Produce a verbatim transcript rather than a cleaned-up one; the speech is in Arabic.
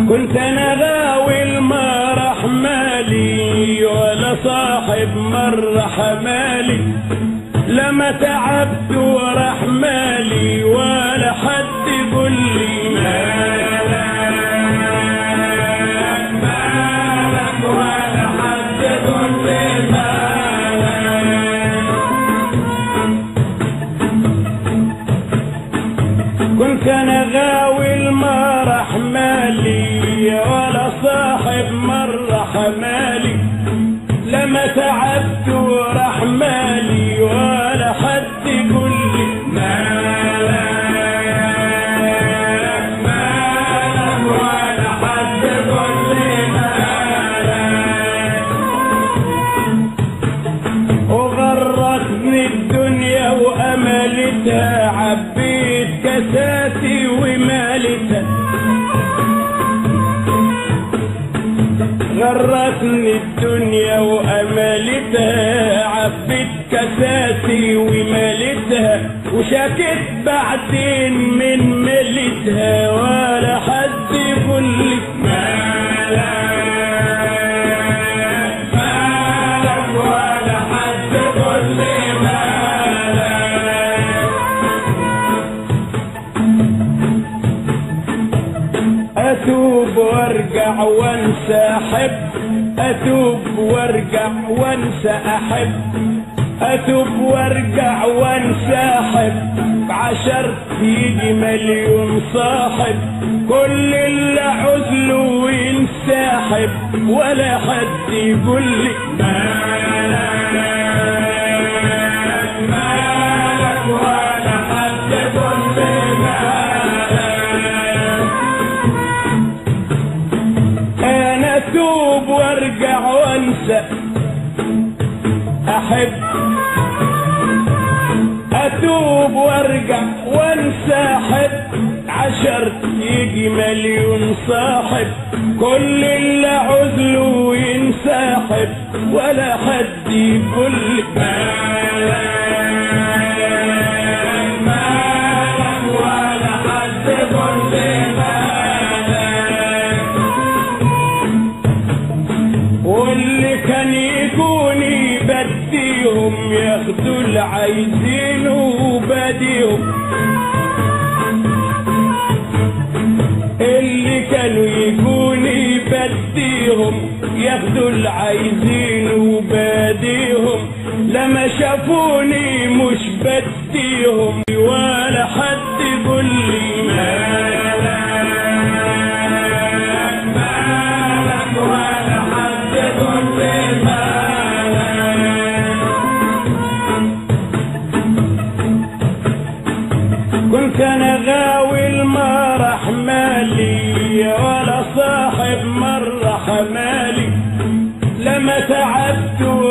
كنت انا غاوي المرح مالي ولا صاحب مرة حمالي، لما تعبت وراح مالي ولا حد يقول لي مالك مالك ولا حد يقول لي مالك. كنت انا غاوي المرح مالي ولا صاحب مرة حمالي، لما تعبت وراح مالي ولا حد يقول لي مالك مالك ولا حد يقول لي مالك. وغرتني الدنيا وأملتها، عبيت كاساتي ومالتها. غرتني الدنيا وأملتها، عبيت كاساتي ومالتها، وشكت بعدين من ملتها ولا حد يقول لي مالك مالك ولا حد يقول لي مالك. أتوب وارجع وانسى أحب، أتوب وارجع وانسى أحب، أتوب وارجع وانسى أحب. عشرت يجي مليون صاحب، كل اللي عزله ينسحب ولا حد يقول لي مالك مالك ولا حد يقول لي مالك. أنا أتوب وارجع وانسى أحب، أتوب وارجع وانسى أحب. عشرت يجي مليون صاحب، كل اللي عزله ينسحب ولا حد يقول لي مالك مالك ولا حد يقول لي مالك. واللي كان يجوني بديهم، ياخدوا اللي عايزينه وبديهم. اللي كانوا يجوني بديهم، ياخدوا اللي عايزينه وبديهم. لما شافوني مش بديهم ولا حد يقول لي مالك مالك ولا حد يقول لي مالك. كنت انا غاوي المرح مالي ولا صاحب مرة حمالي، لما تعبت